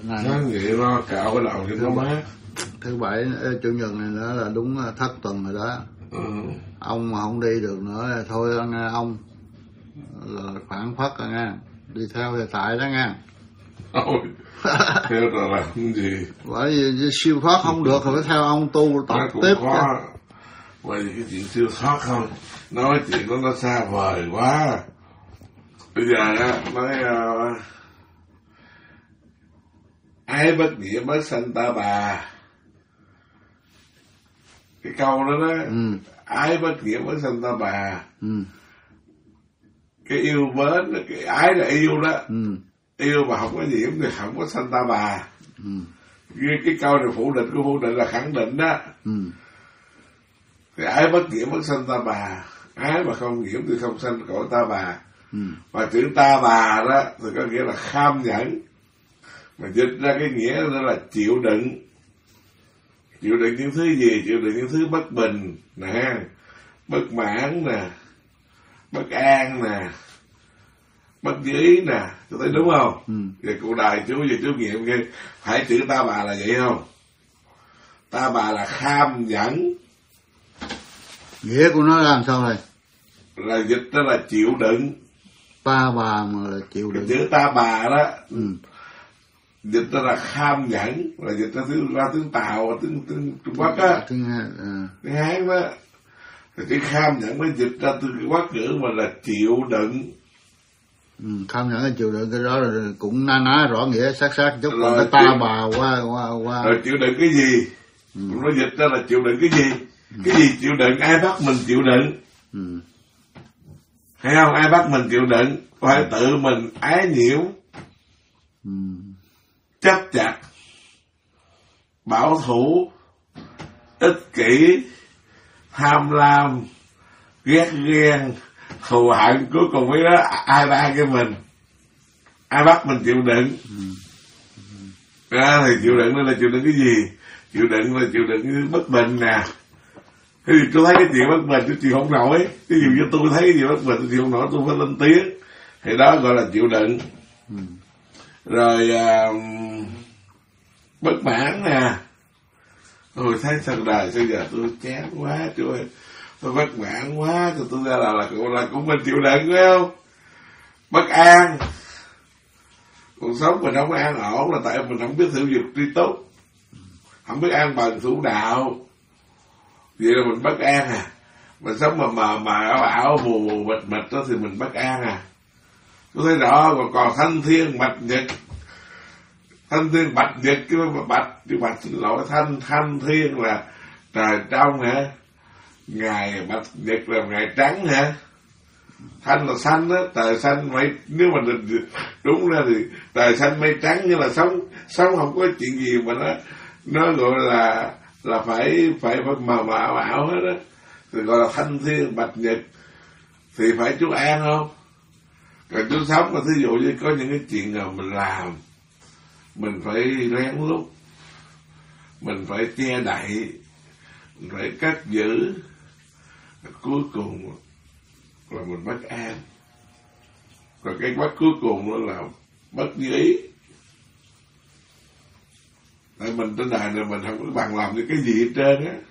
Nói vậy nó cạo cái đầu cho nó mát. Thứ bảy chủ nhật này đó là đúng thất tuần rồi đó. Ông mà không đi được nữa là thôi nghe ông là phản phất rồi nghe, đi theo hiện tại đó nghe. Ôi, theo rồi làm cái gì? Bởi vì siêu thoát không được thì phải theo ông tu tập tiếp. Khó. Bởi vì cái chuyện siêu thoát không, nói chuyện đó nó xa vời quá. Bây giờ á, nói ái bất nghĩa bất sanh ta bà. Cái câu đó đó, ái bất nghĩa bất sanh ta bà. Cái yêu mến, cái ái là yêu đó. Yêu mà không có nhiễm thì không có sanh ta bà. Cái câu này phủ định, của phủ định là khẳng định đó. Cái ái bất nhiễm bất sanh ta bà. Ái mà không nhiễm thì không sanh cõi ta bà. Và chữ ta bà đó thì có nghĩa là kham nhẫn, mà dịch ra cái nghĩa đó là chịu đựng. Chịu đựng những thứ gì? Chịu đựng những thứ bất bình nè, bất mãn nè, bất an nè, bất như ý nè, tôi thấy đúng không? Về cụ đài chú về chú nghiệm kia, phải chữ ta bà là vậy không? Ta bà là kham nhẫn. Nghĩa của nó làm sao này? Là dịch đó là chịu đựng. Ta bà mà là chịu đựng. Chữ ta bà đó, dịch đó là kham nhẫn, là dịch ra tiếng Tàu, tiếng Trung Quốc á, tiếng Hán đó. Thì cái kham nhẫn mới dịch ra từ cái Quốc ngữ mà là chịu đựng. Kham nhẫn là chịu đựng, cái đó là cũng ná rõ nghĩa sát chút. Còn cái ta bà qua rồi chịu đựng cái gì? Nó dịch ra là chịu đựng cái gì? Cái gì chịu đựng? Ai bắt mình chịu đựng? Hay không? Ai bắt mình chịu đựng? Phải tự mình ái nhiễu, chấp chặt, bảo thủ, ích kỷ, tham lam, ghét ghen, thù hận, cuối cùng với đó ai ba cái mình, ai bắt mình chịu đựng. Thì chịu đựng đó là chịu đựng cái gì? Chịu đựng là chịu đựng cái bất bình nè. Cái gì tôi thấy cái chuyện bất bình tôi chịu không nổi, cái gì cho tôi thấy cái gì bất bình tôi chịu không nổi, tôi phải lên tiếng, thì đó gọi là chịu đựng. Rồi bất mãn nè. Tôi thấy sao đời sao giờ tôi chán quá, tôi bất mãn quá, tôi ra là cũng mình chịu đựng phải không? Bất an. Cuộc sống mình không có an ổn là tại mình không biết sử dụng tri túc, không biết an bằng thủ đạo, vậy là mình bất an à. Mình sống mà ảo mù mịt đó thì mình bất an à. Tôi thấy rõ. Còn thanh thiên bạch nhật, thanh thiên bạch nhật, cái bạch xin lỗi, thanh thiên là trời trong hả, ngày bạch nhật là ngày trắng hả. Thanh là xanh á, trời xanh mây, nếu mà đúng ra thì trời xanh mây trắng, như là sống không có chuyện gì mà nó gọi là phải mờ ảo hết á, thì gọi là thanh thiên bạch nhật. Thì phải chú an không? Còn chú sống mà thí dụ như có những cái chuyện nào mình làm, mình phải lén lút, mình phải che đậy, mình phải cất giữ, cuối cùng là mình bất an. Rồi cái bất cuối cùng nó là bất như ý. Tại mình trên đời này mình không có bằng lòng với cái gì hết trơn á.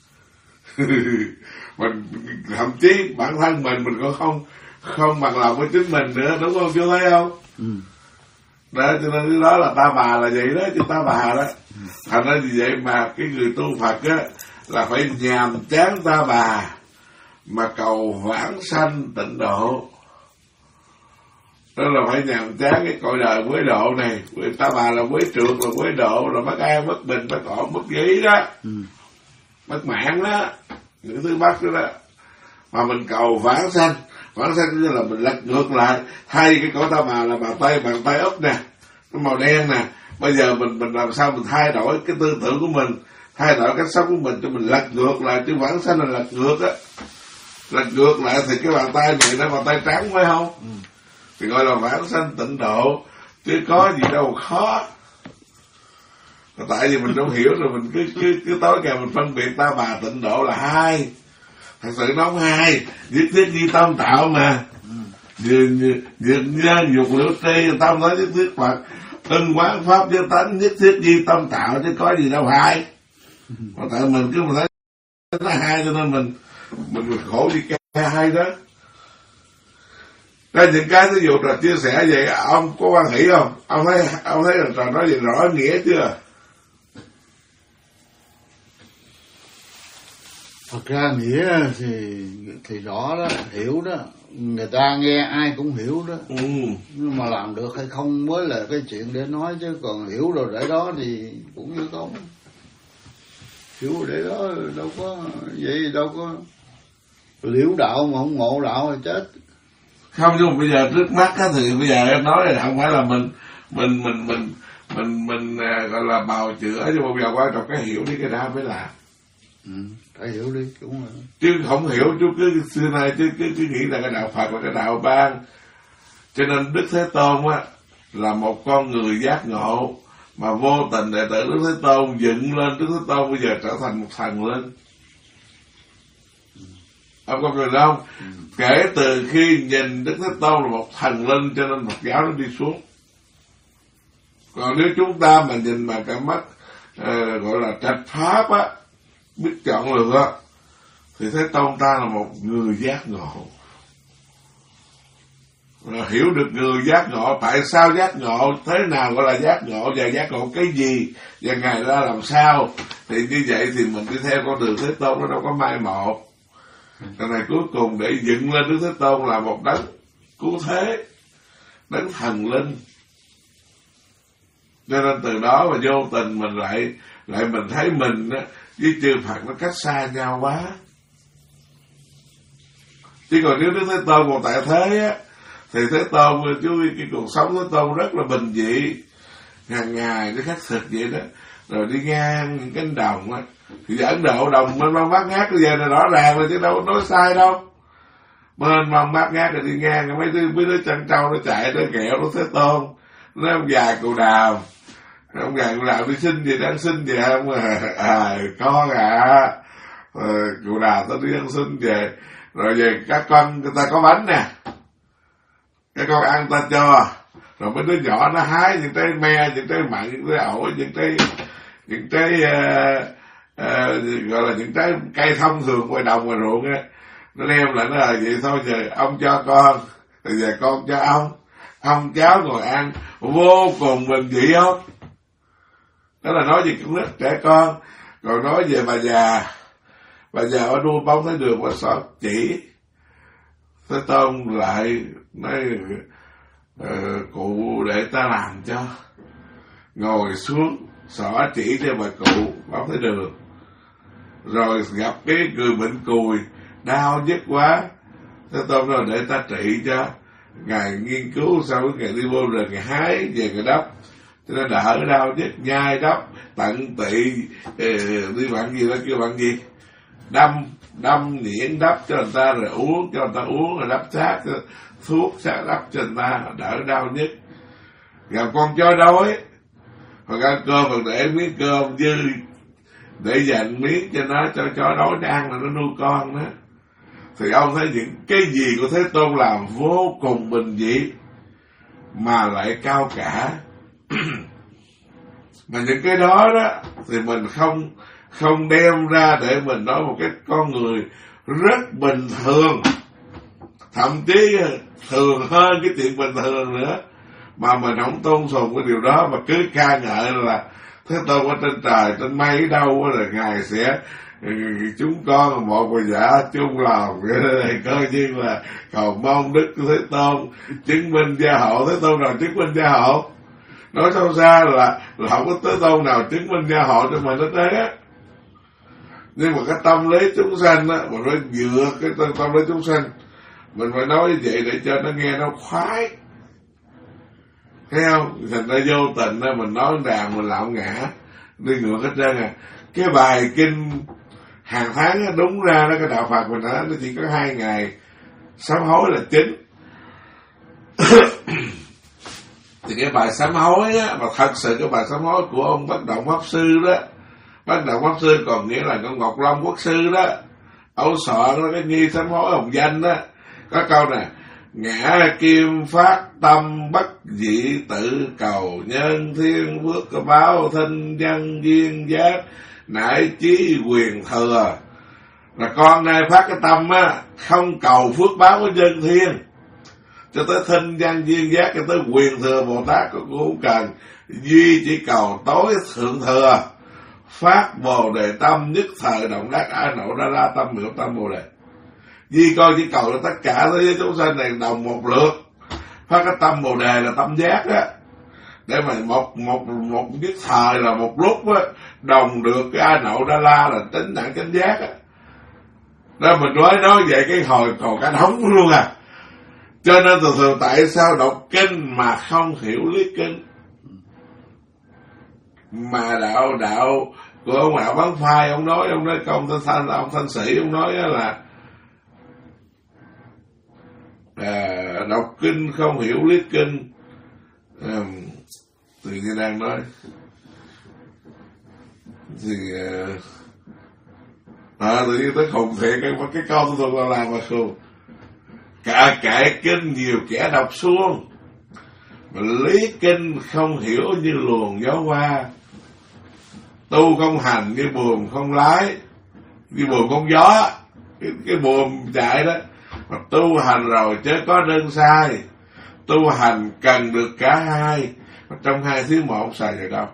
Mình thậm chí bản thân mình còn không bằng lòng với chính mình nữa, đúng không chú thấy không? Đó, cho nên cái đó là ta bà là vậy đó, chứ ta bà đó. Thành ra vì vậy mà cái người tu Phật á là phải nhàm chán ta bà mà cầu vãng sanh tịnh độ. Đó là phải nhàm chán cái cõi đời quế độ này. Ta bà là quế trượt, là quế độ, là bất an, bất bình, bất ổn, bất ý đó, bất mãn đó, những thứ bất đó đó. Mà mình cầu vãng sanh như là mình lật ngược lại, thay cái cõi ta bà là bàn tay úp nè, nó màu đen nè. Bây giờ mình làm sao mình thay đổi cái tư tưởng của mình, thay đổi cách sống của mình cho mình lật ngược lại, chứ vãng sanh là lật ngược á. Lật ngược lại thì cái bàn tay này nó bàn tay trắng phải không? Thì gọi là vãng sanh tịnh độ, chứ có gì đâu khó. Tại vì mình không hiểu rồi mình cứ tối ngày mình phân biệt ta bà tịnh độ là hai. Thật sự nó không hai, nhất thiết như tâm tạo mà. Dược nhân dục liễu tri, tâm nói nhất thiết Phật. ưng quán pháp giới tánh nhất thiết di tâm tạo, chứ có gì đâu hay. Mà tại mình cứ thấy nó hay cho nên mình khổ đi ca hay đó. Đây những cái ví dụ là chia sẻ vậy, ông có quan hỷ không? Ông thấy là trò nói gì rõ nghĩa chưa? Thật ra nghĩa thì rõ đó, hiểu đó, người ta nghe ai cũng hiểu đó. Nhưng mà làm được hay không mới là cái chuyện để nói, chứ còn hiểu rồi để đó thì cũng như không. Hiểu rồi để đó đâu có vậy, đâu có liễu đạo mà không ngộ đạo thì chết. Không, nhưng mà bây giờ trước mắt á thì bây giờ em nói là không phải là mình gọi là bào chữa, nhưng mà bây giờ quan trọng cái hiểu đi, cái đó mới làm. Phải hiểu đi cũng là. Chứ không hiểu chú cứ xưa nay chứ nghĩ là cái đạo Phật là cái đạo ban. Cho nên Đức Thế Tôn á là một con người giác ngộ, mà vô tình đệ tử Đức Thế Tôn dựng lên Đức Thế Tôn bây giờ trở thành một thần linh. Ông có người không? Kể từ khi nhìn Đức Thế Tôn là một thần linh cho nên Phật giáo nó đi xuống. Còn nếu chúng ta mà nhìn bằng cái mắt gọi là trạch pháp á, biết chọn lựa, thì Thế Tôn ta là một người giác ngộ. Rồi hiểu được người giác ngộ, tại sao giác ngộ, thế nào gọi là giác ngộ, và giác ngộ cái gì, và Ngài ra làm sao. Thì như vậy thì mình đi theo con đường Thế Tôn, nó đâu có mai một. Cái này cuối cùng để dựng lên Đức Thế Tôn là một đấng cứu thế, đấng thần linh. Cho nên từ đó mà vô tình mình lại mình thấy mình á với chư Phật nó cách xa nhau quá. Chứ còn nếu Đức Thế Tôn còn tại thế á, thì Thế Tôn chú cái cuộc sống Thế Tôn rất là bình dị, hàng ngày nó khắc thực vậy đó, rồi đi ngang những cánh đồng á, thì Ấn Độ đồng mênh mông bát ngát bây giờ là rõ ràng rồi chứ đâu có nói sai đâu. Mênh mông bát ngát rồi đi ngang rồi mấy đứa chăn trâu nó chạy nó ghẹo nó Thế Tôn, nó ông già cù đào, ông già cù đào đi xin gì đang xin về không con cù đào tao đi ăn xin về, rồi về các con người ta có bánh nè, các con ăn ta cho, rồi mấy đứa nhỏ nó hái những trái me, những trái mận, những trái ổi, những trái gọi là những trái cây thông thường ngoài đồng ngoài ruộng á, nó đem lại nó là vậy thôi, giờ ông cho con, rồi giờ con cho ông cháu ngồi ăn vô cùng bình dị không. Đó là nói về cũng rất trẻ con. Còn nói về bà già ở nuôi bóng thấy đường qua sọt chỉ, Thế Tôn lại nói cụ để ta làm cho, ngồi xuống xỏ chỉ cho bà cụ bóng thấy đường. Rồi gặp cái người bệnh cùi đau nhức quá, Thế Tôn nói để ta trị cho. Ngài nghiên cứu sau cái ngày đi vô rừng, Ngài hái về Ngài đắp cho nó đỡ đau nhức, nhai đắp tận tị, đi bạn gì đó kêu bạn gì, đâm nhuyễn đắp cho người ta, rồi uống cho người ta uống, rồi đắp sát thuốc sát đắp cho người ta đỡ đau nhức. Gặp con chó đói hoặc ăn cơm mà để miếng cơm dư để dành miếng cho nó, cho chó đói nó ăn là nó nuôi con đó. Thì ông thấy những cái gì của Thế Tôn làm vô cùng bình dị mà lại cao cả. Mà những cái đó đó thì mình không đem ra để mình nói một cái con người rất bình thường, thậm chí thường hơn cái chuyện bình thường nữa, mà mình không tôn sùng cái điều đó, mà cứ ca ngợi là Thế Tôn ở trên trời trên mây đâu là Ngài sẽ chúng con một và giả chung lòng, coi như là cầu mong Đức Thế Tôn chứng minh gia hộ. Thế Tôn nào chứng minh gia hộ? Nói sâu xa là không có Thế Tôn nào chứng minh gia hộ cho mình hết đấy á. Nhưng mà cái tâm lý chúng sanh á, mà nó dựa cái tâm lý chúng sanh, mình phải nói như vậy để cho nó nghe nó khoái, thấy không? Thành ra vô tình á, mình nói đàn mình lạo ngã đi ngược hết trơn à. Cái bài kinh hàng tháng á, đúng ra đó, cái đạo Phật mình nói nó chỉ có 2 ngày sám hối là chính. Thì cái bài sám hối á, mà thật sự cái bài sám hối của ông Bất Động Pháp Sư đó, Bất Động Pháp Sư còn nghĩa là con Ngọc Long Quốc Sư đó, Âu Soạn đó, cái nghi sám hối hồng danh đó, có câu nè: ngã kim phát tâm bất dị tự cầu, nhân thiên phước báo thinh nhân duyên giác, nải chí quyền thừa. Là con này phát cái tâm á, không cầu phước báo của nhân thiên cho tới thinh nhân duyên giác, cho tới quyền thừa Bồ Tát cũng không cần, duy chỉ cầu tối thượng thừa, phát bồ đề tâm, nhất thời động đắc a nậu đa la tâm miệu tâm bồ đề. Vì con chỉ cầu là tất cả thế giới chúng sanh này đồng một lượt, phát cái tâm bồ đề là tâm giác á, để mà một nhất thời là một lúc á, đồng được cái a nậu đa la là tính đẳng chánh giác á. Đó mình nói vậy cái hồi còn cả đống luôn à. Cho nên thường tại sao đọc kinh mà không hiểu lý kinh, mà đạo của ông Đạo Bán Phai, ông nói công ông Thanh Sĩ, ông nói là đọc kinh không hiểu lý kinh. Tự nhiên đang nói thì tự nhiên tới khùng thiệt, cái câu tôi còn làm mà khùng. Cả kệ kinh nhiều kẻ đọc xuông, mà lý kinh không hiểu như luồng gió qua. Tu không hành như buồm không lái, như buồm không gió, cái buồm chạy đó. Mà tu hành rồi chứ có đơn sai, tu hành cần được cả hai, mà trong hai thứ một xài được đâu.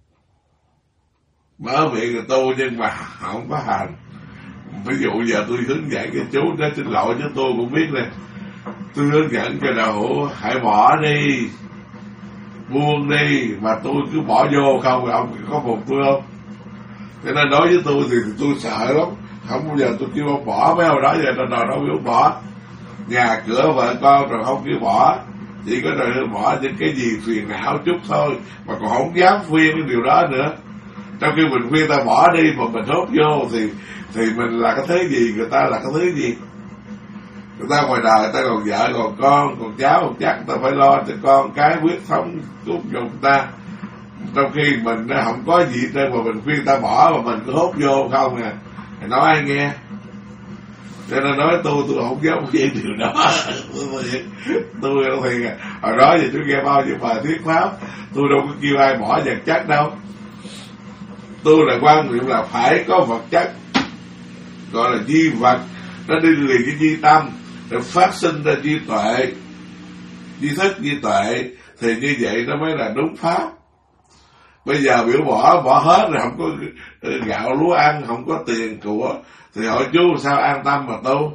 Mở miệng là tu nhưng mà không có hành. Ví dụ giờ tôi hướng dẫn cái chú đó, xin lỗi chứ tôi cũng biết nè, tôi hướng dẫn cho đạo hãy bỏ đi, buông đi, mà tôi cứ bỏ vô không, ông có phục tôi không? Cho nên đối với tôi thì tôi sợ lắm, không bao giờ tôi kêu ông bỏ mấy ông đó, giờ đâu biết bỏ. Nhà cửa vợ con rồi không kêu bỏ, chỉ có rồi bỏ những cái gì phiền não chút thôi, mà còn không dám khuyên cái điều đó nữa. Trong khi mình khuyên ta bỏ đi mà mình hốt vô thì mình là cái thế gì, người ta là cái thứ gì? Người ta ngoài đời người ta còn vợ còn con còn cháu còn chắc, ta phải lo cho con cái quyết thống cốt dụng ta. Trong khi mình không có gì trên mà mình khuyên ta bỏ mà mình cứ hốt vô không nè, thì nói ai nghe. Cho nên nói tôi không dám khuyên điều đó. Tôi thì hồi đó thì tôi nghe bao nhiêu bài thuyết pháp, tôi đâu có kêu ai bỏ vật chất đâu. Tôi là quan niệm là phải có vật chất, gọi là di vật, nó đi liền cái di tâm để phát sinh ra di tuệ, di thức, di tuệ, thì như vậy nó mới là đúng pháp. Bây giờ biểu bỏ hết rồi, không có gạo lúa ăn, không có tiền của, thì hỏi chú sao an tâm mà tu?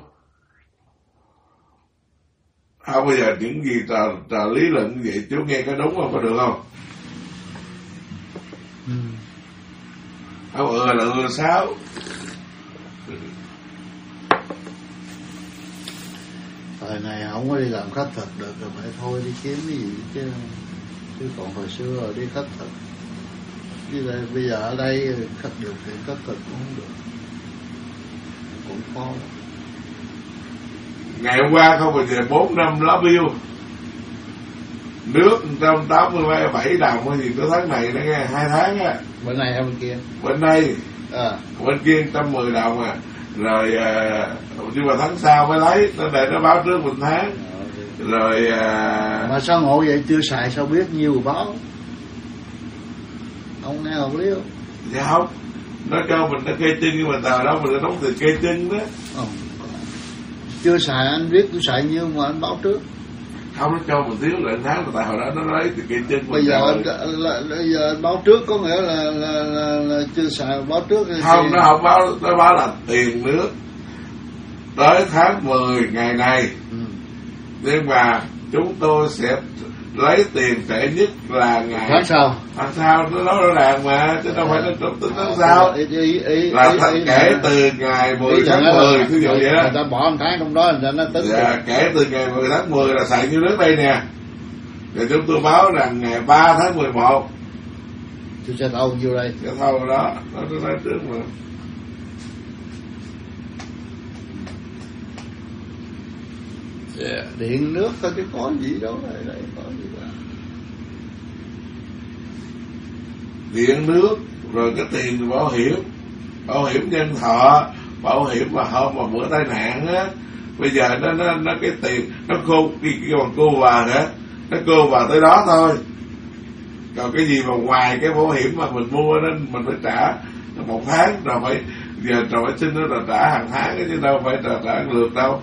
Không, bây giờ những gì trò lý luận như vậy chú nghe có đúng không, có được không? Không là sao? Thời này không có đi làm khách thực được rồi, phải thôi đi kiếm cái gì chứ còn hồi xưa rồi đi khách thực. Chứ bây giờ ở đây khách điều kiện khách thực cũng không được, cũng khó. Ngày hôm qua không phải về 4 năm lá biêu, nước 187 đồng gì tới tháng này nó nghe 2 tháng á. Bên này hay bên kia? Bên đây. Bên kia 110 đồng à. Rồi nhưng mà tháng sau mới lấy, nó để nó báo trước 1 tháng. Rồi mà sao ngộ vậy, chưa xài sao biết nhiều báo. Ông nghe không biết không? Dạ không, nó cho mình nó kê chân, nhưng mà tờ đó mình đóng tiền kê chân đó. Chưa xài anh biết tôi xài nhiêu mà anh báo trước. Không, nó cho mình thiếu lại tháng, mà tại hồi đó nó lấy tiền kê chân. Bây giờ anh báo trước có nghĩa là chưa xài báo trước. Không, nó không báo, nó báo là tiền nước tới tháng 10 ngày này. Nhưng mà chúng tôi sẽ lấy tiền trễ nhất là ngày tháng sau. Tháng sau nó nói rõ ràng mà, chứ đâu phải nó tính tháng sau. Là kể từ ngày 10 tháng 10, thí dụ vậy đó. Người ta bỏ một tháng trong đó người ta nó tính. Dạ, kể từ ngày 10 tháng 10 là xài như nước đây nè. Rồi chúng tôi báo rằng ngày 3 tháng 11 tôi sẽ thâu nhiêu đây? Sẽ thâu đó, nó nói trước mà. Yeah. Điện nước thôi chứ có gì đâu, đây có gì đâu. Điện nước, rồi cái tiền bảo hiểm nhân thọ, bảo hiểm mà hôm mà bữa tai nạn á, Bây giờ nó cái tiền nó khô cái bằng cô vào hả, nó cô vào tới đó thôi. Còn cái gì mà ngoài cái bảo hiểm mà mình mua đó mình phải trả một tháng rồi phải giờ rồi phải xin nó là trả hàng tháng chứ đâu phải trả lượt đâu.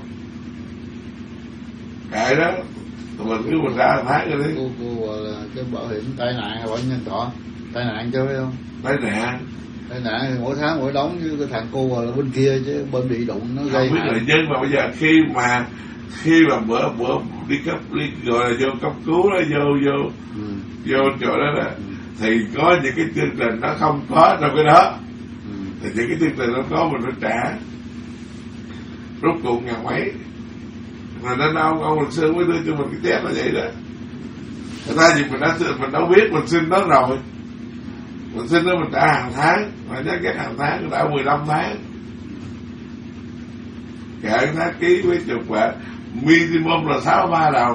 Kệ đó, tụi mình cứ mình trả hàng tháng rồi đi. Cô gọi là cái bảo hiểm tai nạn hay bảo hiểm nhân thọ, tai nạn chứ phải không? Tai nạn thì mỗi tháng mỗi đóng, chứ cái thằng cô gọi là bên kia chứ bên bị đụng nó gây không biết là dân mà bây giờ khi mà bữa đi gọi là vô cấp cứu đó vô chỗ đó đó thì có những cái chương trình nó không có trong cái đó, thì những cái chương trình nó có mình phải trả rốt cuộc ngàn mấy. Mà nên ông mình xưa mới đưa cho mình cái test là vậy đó. Thật ra gì mình đã biết mình xin nó rồi, mình xin nó mình trả hàng tháng, mà nhớ cái hàng tháng đã 15 tháng. Kệ tháng ký với chục vạn, minimum là 63 đồng.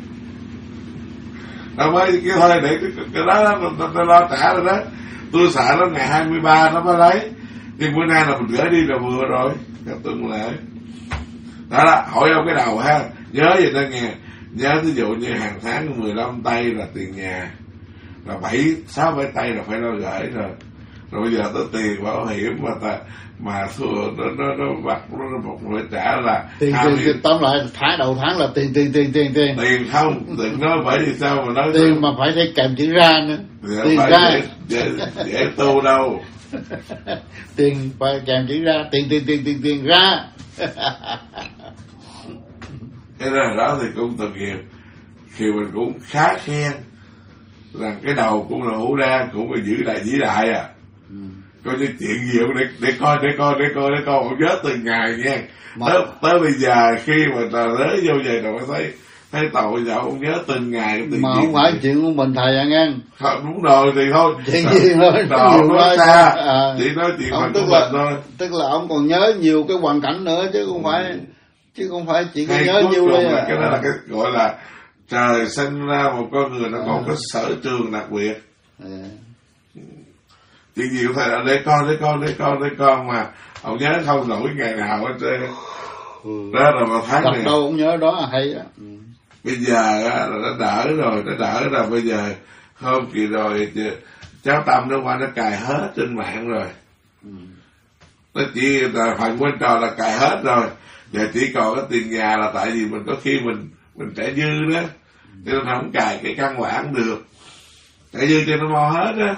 Đâu mới cái thôi để cái đó nó lo trả rồi đó. Tôi sợ nó ngày 23 nó mới lấy, nhưng bữa nay là mình gửi đi là vừa rồi, các tuần lễ. Đó, hỏi ông cái đầu ha, nhớ vậy đó nghe. Nhớ ví dụ như hàng tháng 15 tây là tiền nhà, là 6-7 tây là phải lo gửi rồi. Rồi bây giờ tới tiền bảo hiểm mà thua nó bắt nó phải trả là tiền tóm lại đầu tháng là tiền không, đừng nói vậy thì sao mà nói tiền mà phải thấy kèm chữ ra nữa. Tiền ra dễ tu đâu. Tiền phải kèm chữ ra, tiền ra. Thế nên đó thì cũng tội nghiệp, thì mình cũng khá khen rằng cái đầu cũng là hữu đa, cũng phải giữ lại à. Coi như chuyện gì không để coi không nhớ từng ngày nha. Tới bây giờ khi mà tới vô về rồi mới thấy tội giờ không nhớ từng ngày. Mà không phải chuyện của mình thầy anh em. Không, đúng rồi thì thôi. Chuyện gì thôi. Nói xa. Chỉ nói chuyện mình của mình thôi. Tức là ông còn nhớ nhiều cái hoàn cảnh nữa chứ không phải chỉ có nhớ nhiều đây. Cái đó là cái gọi là trời sinh ra một con người nó còn có sở trường đặc biệt. Chuyện gì cũng phải là để con mà ông nhớ không nổi ngày nào hết trơn. Đó là một tháng này đâu cũng nhớ đó hay á. Bây giờ là nó đỡ rồi. Bây giờ hôm kỳ rồi cháu Tâm nó qua nó cài hết trên mạng rồi. Nó chỉ là phần quan trọng là cài hết rồi, giờ chỉ còn cái tiền nhà là tại vì mình có khi mình trả dư đó, cho nên không cài cái căn bản được, trả dư cho nó mo hết á.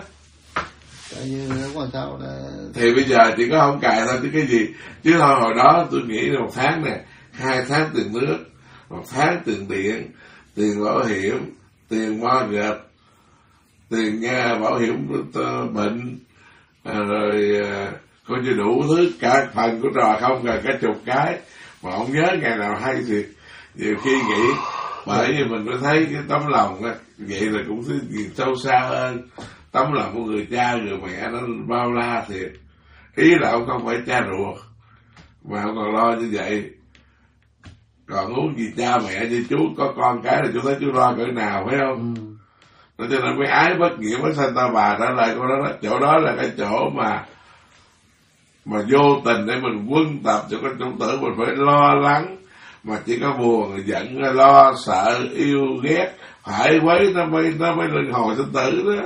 Thì bây giờ chỉ có không cài thôi chứ cái gì. Chứ thôi hồi đó tôi nghĩ là 1 tháng nè, 2 tháng tiền nước, 1 tháng tiền điện, tiền bảo hiểm, tiền mortgage, tiền bảo hiểm bệnh, rồi coi như đủ thứ cả phần của trò không gần cả chục cái mà không nhớ ngày nào hay thì nhiều khi nghĩ. Bởi vì mình mới thấy cái tấm lòng á, vậy là cũng thứ gì sâu xa hơn. Tấm lòng của người cha người mẹ nó bao la thiệt. Ý là ông không phải cha ruột mà ông còn lo như vậy. Còn muốn gì cha mẹ như chú có con cái là chú thấy chú lo cỡ nào phải không? Cho nên mới ái bất nghĩa mới sanh ta bà trả lời câu đó. Chỗ đó là cái chỗ mà vô tình để mình quân tập cho con trong tử mình phải lo lắng, mà chỉ có buồn giận lo sợ yêu ghét phải quấy nó mới luân hồi sinh tử đó.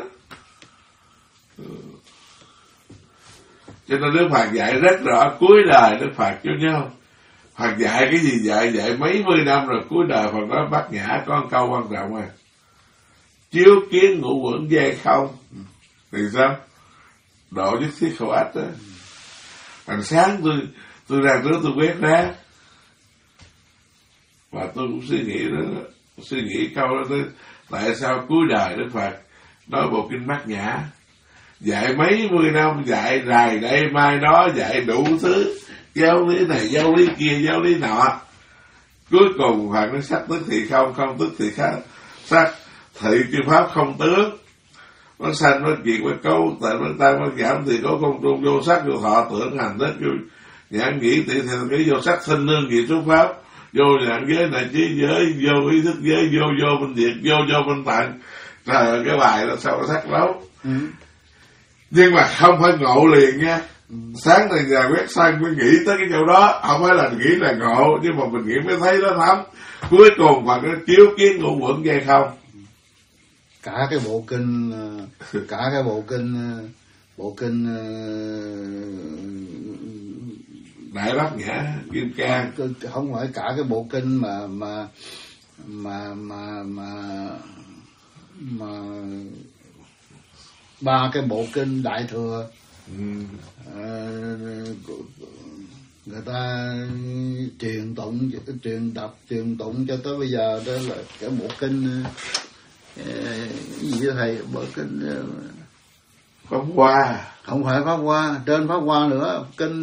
Cho nên Đức Phật dạy rất rõ, cuối đời Đức Phật chú nhớ không? Phật dạy cái gì dạy mấy mươi năm rồi, cuối đời Phật nói Bát Nhã có một câu quan trọng à: chiếu kiến ngũ uẩn dây không. Thì sao? Độ nhất thiết khẩu ách đó. Hồi sáng tôi ra trước tôi quét rác, và tôi cũng suy nghĩ câu đó, tại sao cuối đời Đức Phật nói bộ kinh Bát Nhã, dạy mấy mươi năm, dạy rày đây mai đó, dạy đủ thứ, giáo lý này giáo lý kia giáo lý nọ, cuối cùng Phật nó sắc tức thì không, không tức thì khác, sắc thị chư pháp không tướng, nó sanh nó chuyện với câu tịnh nó tăng nó giảm thì có công trung vô sắc vô thọ tưởng hành thức vô nhãn nghĩ tỷ thì cái vô sắc sinh nương gì xuất pháp, vô nhãn giới này trí giới, vô ý thức giới, vô bên diệt, vô bên tận. Trời ơi, cái bài đó sao nó sắc lắm. Nhưng mà không phải ngộ liền nha, Sáng này nhà quét sân mới nghĩ tới cái chỗ đó, không phải là nghĩ là ngộ, nhưng mà mình nghĩ mới thấy nó thấm. Cuối cùng Phật nó chiếu kiến ngũ quẩn gây không. Cả cái bộ kinh Đại Bát Nhã Kim Cang, không phải cả cái bộ kinh mà ba cái bộ kinh Đại Thừa, người ta truyền tụng cho tới bây giờ, đó là cái bộ kinh gì đó thầy, bộ kinh Pháp Hoa, không phải Pháp Hoa, trên Pháp Hoa nữa, kinh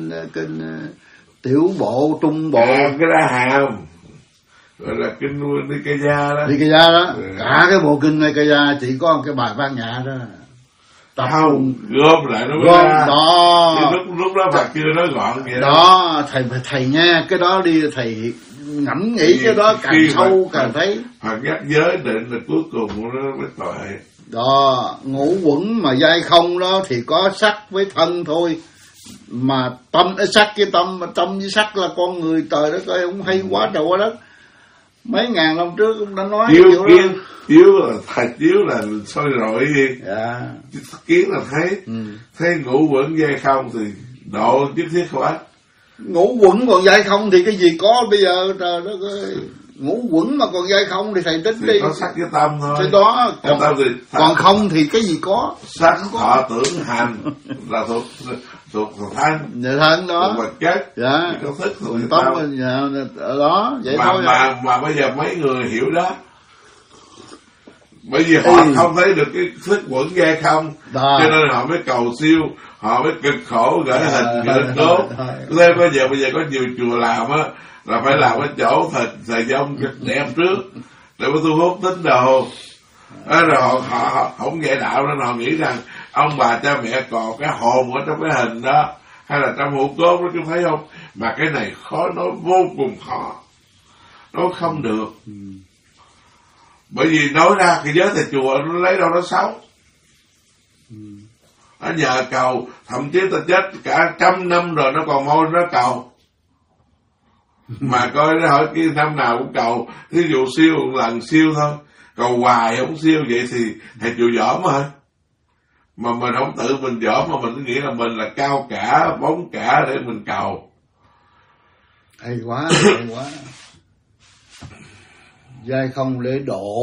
tiểu bộ, trung bộ, cái đó hàm gọi là kinh Nikaya đó. Nikaya đó, cả cái bộ kinh Nikaya chỉ có cái bài Bát Nhã đó. Không, gom lại nó mới ra. Đó. Lúc đó Phật chưa nói gọn vậy đó. Thầy nghe cái đó đi, thầy ngẫm nghĩ cái đó càng sâu càng thấy. Phật nhắc giới định là cuối cùng nó mới tuệ. Đó, ngũ quẩn mà giai không đó thì có sắc với thân thôi. Mà tâm sắc với tâm với sắc là con người, trời đất ơi, ông hay quá trời quá đất. Mấy ngàn năm trước cũng đã nói chiếu là thạch, chiếu là soi rọi gì. Dạ. Kiến là thấy ngũ quẩn giai không thì độ nhất thiết không ách. Ngũ quẩn còn giai không thì cái gì có bây giờ, trời đất ơi. Ngũ quẩn mà còn giai không thì thầy tính thì đi. Có sắc với tâm thôi. Thì đó, còn không thì cái gì có. Sắc thọ tưởng hành là thuộc thân. Dạ thân đó. Vật chất. Dạ. Có thức thuộc tâm đó, vậy thôi. Mà bây giờ mấy người hiểu đó. Bởi vì họ không thấy được cái thức quẩn ghê không đó. Cho nên họ mới cầu siêu, họ mới cực khổ gửi hình gửi cốt. Thế bây giờ có nhiều chùa làm á là phải làm cái chỗ thời dông đẹp trước để mới thu hút tín đồ. Rồi họ không nghe đạo nên họ nghĩ rằng ông bà cha mẹ còn cái hồn ở trong cái hình đó hay là trong hũ cốt đó, chúng thấy không? Mà cái này khó nói, vô cùng khó, nói không được. Bởi vì nói ra cái giới thầy chùa nó lấy đâu nó xấu. Ở nhờ cầu, thậm chí ta chết cả 100 năm rồi nó còn môi nó cầu. Mà coi nó hỏi cái năm nào cũng cầu, ví dụ siêu một lần siêu thôi, cầu hoài không siêu, vậy thì thầy chùa giỡn mà. Mà mình không tự mình giỡn mà mình nghĩ là mình là cao cả, bóng cả để mình cầu. Hay quá. Giai không để độ,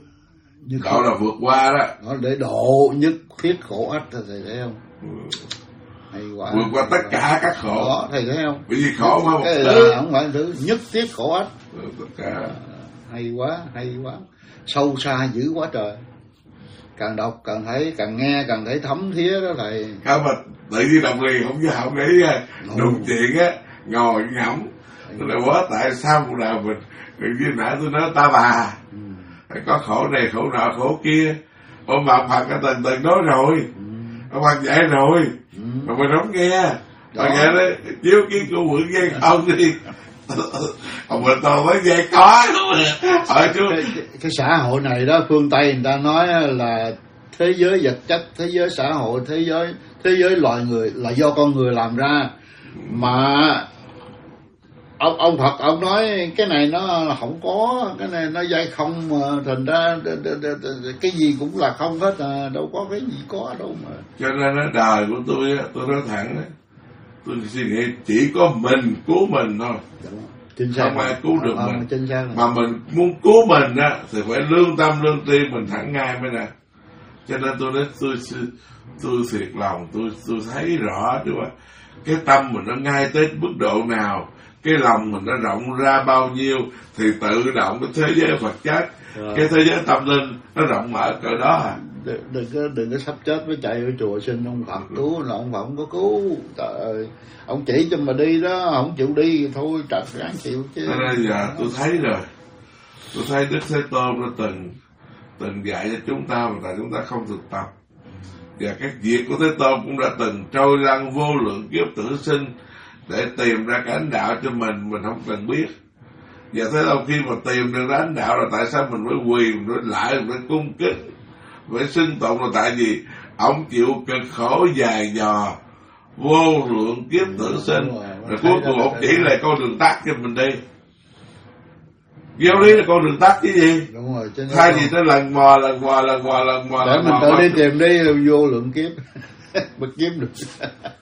độ là vượt qua đó. Nó để độ nhất thiết khổ ách, thầy thấy không? Hay quá. Vượt qua tất cả các khổ. Đó, thầy thấy không? Bởi vì khổ mà một cái thứ. Là không phải thứ nhất thiết khổ ách. Tất cả. Hay quá. Sâu xa dữ quá trời. Càng đọc càng thấy, càng nghe càng thấy thấm thía đó thầy. Không mà tự nhiên đọc liền không nghĩ đụng chuyện á, ngồi ngẫm. Tôi lại quá tại sao cuộc đời mình như nãy tôi nói ta bà. Có khổ này khổ nọ khổ kia. Ông bà Phật đã từng nói rồi. Ông Phật dạy rồi. Mà mình không nghe. Mà nghe đấy, chiếu kiến của quỷ nghe không đi. Ông mình toàn mới nghe có. Cái xã hội này đó, phương Tây người ta nói là thế giới vật chất, thế giới xã hội, thế giới loài người là do con người làm ra. Mà ông Phật ông nói cái này nó không có, cái này nó giai không, mà thành ra cái gì cũng là không hết à, đâu có cái gì có đâu mà. Cho nên nó đời của tôi nói thẳng đấy, tôi suy nghĩ chỉ có mình cứu mình thôi. Không ai cứu được mình. Mà mình muốn cứu mình á thì phải lương tâm lương tri mình thẳng ngay mới nè. Cho nên tôi nói tôi thiệt lòng, tôi thấy rõ chứ mà cái tâm mình nó ngay tới mức độ nào, cái lòng mình nó rộng ra bao nhiêu thì tự động cái thế giới vật chất, cái thế giới tâm linh nó rộng mở cỡ đó à. Đừng có sắp chết với chạy ở chùa xin ông Phật cứu, là ông Phật không có cứu. Trời ơi, ông chỉ cho mà đi đó, không chịu đi thì thôi trật ráng chịu chứ. Nên giờ tôi thấy rồi, tôi thấy Đức Thế Tôn nó từng dạy cho chúng ta mà tại chúng ta không thực tập. Và các việc của Thế Tôn cũng đã từng trôi lăn vô lượng kiếp tử sinh để tìm ra cái ánh đạo cho mình không cần biết. Và thế đâu khi mà tìm được ánh đạo là tại sao mình phải quỳ, mình phải lại, mình phải cung kính, phải xưng tụng là tại vì ông chịu cực khổ dài dò, vô lượng kiếp tử sinh, rồi cuối cùng ông chỉ lại con đường tắt cho mình đi. Giáo lý là con đường tắt chứ gì. Đúng rồi, thay vì nó lần mò để mình tự đi tìm đi vô lượng kiếp mới kiếm được.